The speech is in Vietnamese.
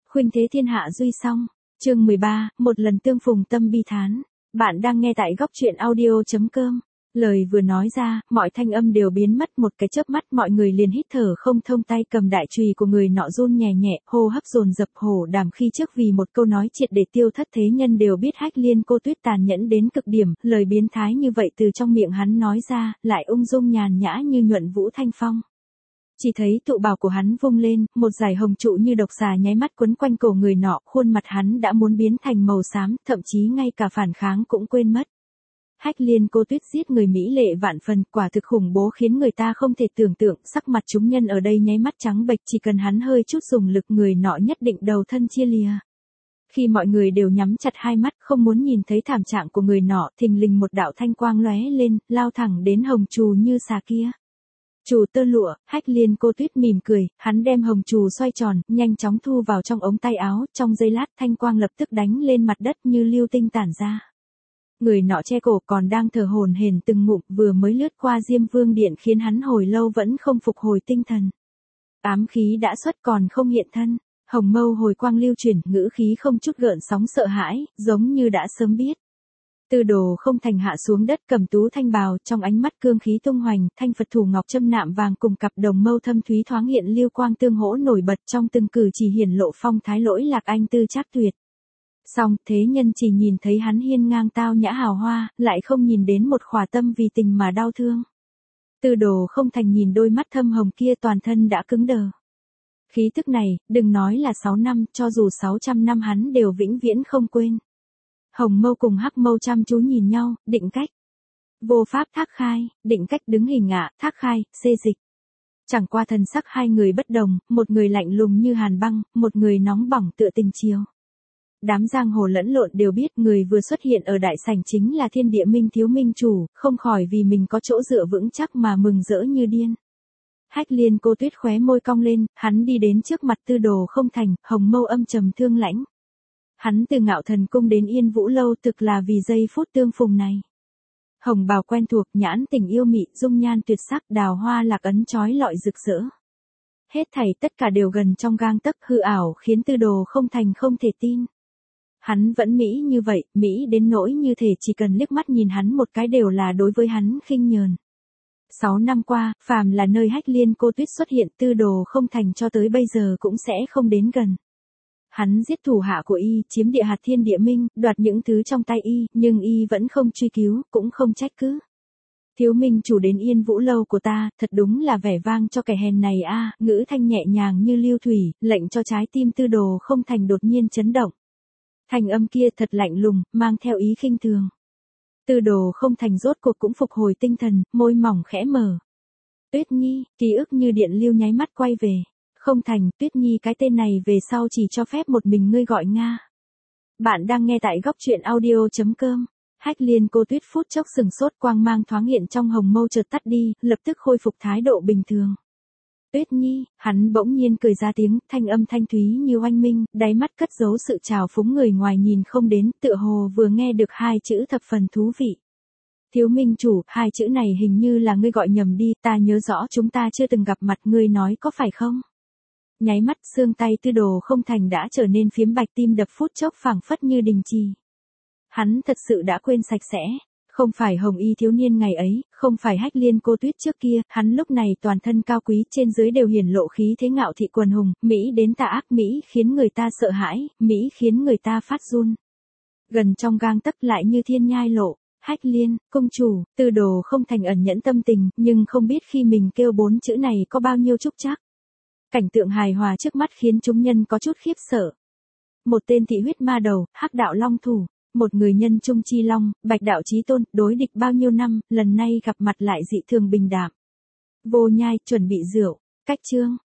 Khuynh thế thiên hạ duy song. Chương 13, một lần tương phùng tâm bi thán. Bạn đang nghe tại góc truyện audio.com. Lời vừa nói ra, mọi thanh âm đều biến mất một cái chớp mắt, mọi người liền hít thở không thông, tay cầm đại chùy của người nọ run nhẹ nhẹ, hô hấp dồn dập hổ đảm khi trước vì một câu nói triệt để tiêu thất thế nhân đều biết Hách Liên cô Tuyết tàn nhẫn đến cực điểm, lời biến thái như vậy từ trong miệng hắn nói ra, lại ung dung nhàn nhã như nhuận vũ thanh phong. Chỉ thấy tụ bào của hắn vung lên, một dải hồng trụ như độc xà nháy mắt quấn quanh cổ người nọ, khuôn mặt hắn đã muốn biến thành màu xám, thậm chí ngay cả phản kháng cũng quên mất. Hách Liên cô Tuyết giết người mỹ lệ vạn phần, quả thực khủng bố khiến người ta không thể tưởng tượng, sắc mặt chúng nhân ở đây nháy mắt trắng bệch, chỉ cần hắn hơi chút dùng lực người nọ nhất định đầu thân chia lìa. Khi mọi người đều nhắm chặt hai mắt không muốn nhìn thấy thảm trạng của người nọ, thình lình một đạo thanh quang lóe lên, lao thẳng đến hồng trù như xà kia. Trù tơ lụa, Hách Liên cô Tuyết mỉm cười, hắn đem hồng trù xoay tròn, nhanh chóng thu vào trong ống tay áo, trong giây lát thanh quang lập tức đánh lên mặt đất như lưu tinh tản ra. Người nọ che cổ còn đang thở hổn hển từng ngụm, vừa mới lướt qua Diêm Vương điện khiến hắn hồi lâu vẫn không phục hồi tinh thần. Ám khí đã xuất còn không hiện thân, hồng mâu hồi quang lưu chuyển, ngữ khí không chút gợn sóng sợ hãi, giống như đã sớm biết. Tư Đồ Không Thành hạ xuống đất cầm tú thanh bào, trong ánh mắt cương khí tung hoành, thanh Phật thủ ngọc châm nạm vàng cùng cặp đồng mâu thâm thúy thoáng hiện lưu quang tương hỗ nổi bật, trong từng cử chỉ hiển lộ phong thái lỗi lạc anh tư trác tuyệt. Song thế nhân chỉ nhìn thấy hắn hiên ngang tao nhã hào hoa, lại không nhìn đến một khỏa tâm vì tình mà đau thương. Tư Đồ Không Thành nhìn đôi mắt thâm hồng kia, toàn thân đã cứng đờ. Khí tức này, đừng nói là 6 năm, cho dù 600 năm hắn đều vĩnh viễn không quên. Hồng mâu cùng hắc mâu chăm chú nhìn nhau, định cách. Vô pháp Thác Khai, định cách đứng hình ạ, Thác Khai, xê dịch. Chẳng qua thần sắc hai người bất đồng, một người lạnh lùng như hàn băng, một người nóng bỏng tựa tình chiều. Đám giang hồ lẫn lộn đều biết người vừa xuất hiện ở đại sảnh chính là Thiên Địa Minh thiếu minh chủ, không khỏi vì mình có chỗ dựa vững chắc mà mừng rỡ như điên. Hách Liên cô Tuyết khóe môi cong lên, hắn đi đến trước mặt Tư Đồ Không Thành, hồng mâu âm trầm thương lãnh. Hắn từ Ngạo Thần Cung đến Yên Vũ Lâu thực là vì giây phút tương phùng này. Hồng bào quen thuộc, nhãn tình yêu mị, dung nhan tuyệt sắc, đào hoa lạc ấn chói lọi rực rỡ. Hết thảy tất cả đều gần trong gang tấc, hư ảo khiến Tư Đồ Không Thành không thể tin. Hắn vẫn mỹ như vậy, mỹ đến nỗi như thể chỉ cần liếc mắt nhìn hắn một cái đều là đối với hắn khinh nhờn. 6 năm qua, phàm là nơi Hách Liên cô Tuyết xuất hiện, Tư Đồ Không Thành cho tới bây giờ cũng sẽ không đến gần. Hắn giết thủ hạ của y, chiếm địa hạt Thiên Địa Minh, đoạt những thứ trong tay y, nhưng y vẫn không truy cứu, cũng không trách cứ. Thiếu minh chủ đến Yên Vũ Lâu của ta, thật đúng là vẻ vang cho kẻ hèn này a, ngữ thanh nhẹ nhàng như lưu thủy, lệnh cho trái tim Tư Đồ Không Thành đột nhiên chấn động. Thanh âm kia thật lạnh lùng, mang theo ý khinh thường. Tư Đồ Không Thành rốt cuộc cũng phục hồi tinh thần, môi mỏng khẽ mở. Tuyết Nhi, ký ức như điện lưu nháy mắt quay về. Không Thành, Tuyết Nhi cái tên này về sau chỉ cho phép một mình ngươi gọi Nga. Bạn đang nghe tại góc truyện audio.com. Hách Liên cô Tuyết phút chốc sừng sốt, quang mang thoáng hiện trong hồng mâu chợt tắt đi, lập tức khôi phục thái độ bình thường. Tuyết Nhi, hắn bỗng nhiên cười ra tiếng, thanh âm thanh thúy như oanh minh, đáy mắt cất giấu sự trào phúng người ngoài nhìn không đến, tựa hồ vừa nghe được hai chữ thập phần thú vị. Thiếu minh chủ, hai chữ này hình như là ngươi gọi nhầm đi, ta nhớ rõ chúng ta chưa từng gặp mặt, ngươi nói có phải không? Nháy mắt xương tay Tư Đồ Không Thành đã trở nên phiếm bạch, tim đập phút chốc phảng phất như đình trì. Hắn thật sự đã quên sạch sẽ. Không phải hồng y thiếu niên ngày ấy, không phải Hách Liên cô Tuyết trước kia, hắn lúc này toàn thân cao quý, trên dưới đều hiển lộ khí thế ngạo thị quần hùng, Mỹ đến tà ác, Mỹ khiến người ta sợ hãi, Mỹ khiến người ta phát run. Gần trong gang tấc lại như thiên nhai lộ, Hách Liên, công chủ, Tư Đồ Không Thành ẩn nhẫn tâm tình, nhưng không biết khi mình kêu 4 chữ này có bao nhiêu trúc trắc. Cảnh tượng hài hòa trước mắt khiến chúng nhân có chút khiếp sợ. Một tên thị huyết ma đầu, hắc đạo long thủ. Một người nhân trung chi long, bạch đạo chí tôn, đối địch bao nhiêu năm, lần này gặp mặt lại dị thường bình đạm. Vô Nhai, chuẩn bị rượu, cách chương.